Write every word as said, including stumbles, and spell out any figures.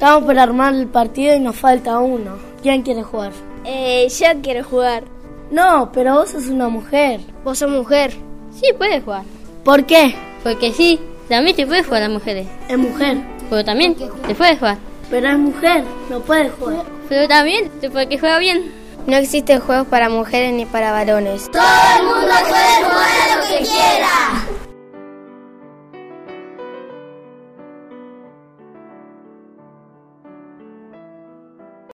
Estamos por armar el partido y nos falta uno. ¿Quién quiere jugar? Eh, yo quiero jugar. No, pero vos sos una mujer. ¿Vos sos mujer? Sí, puedes jugar. ¿Por qué? Porque sí, también te puedes jugar a las mujeres. Es mujer. Pero también te puedes jugar. Pero es mujer, no puede jugar. Pero también, porque juega bien. No existen juegos para mujeres ni para varones. ¡Todo el mundo puede jugar!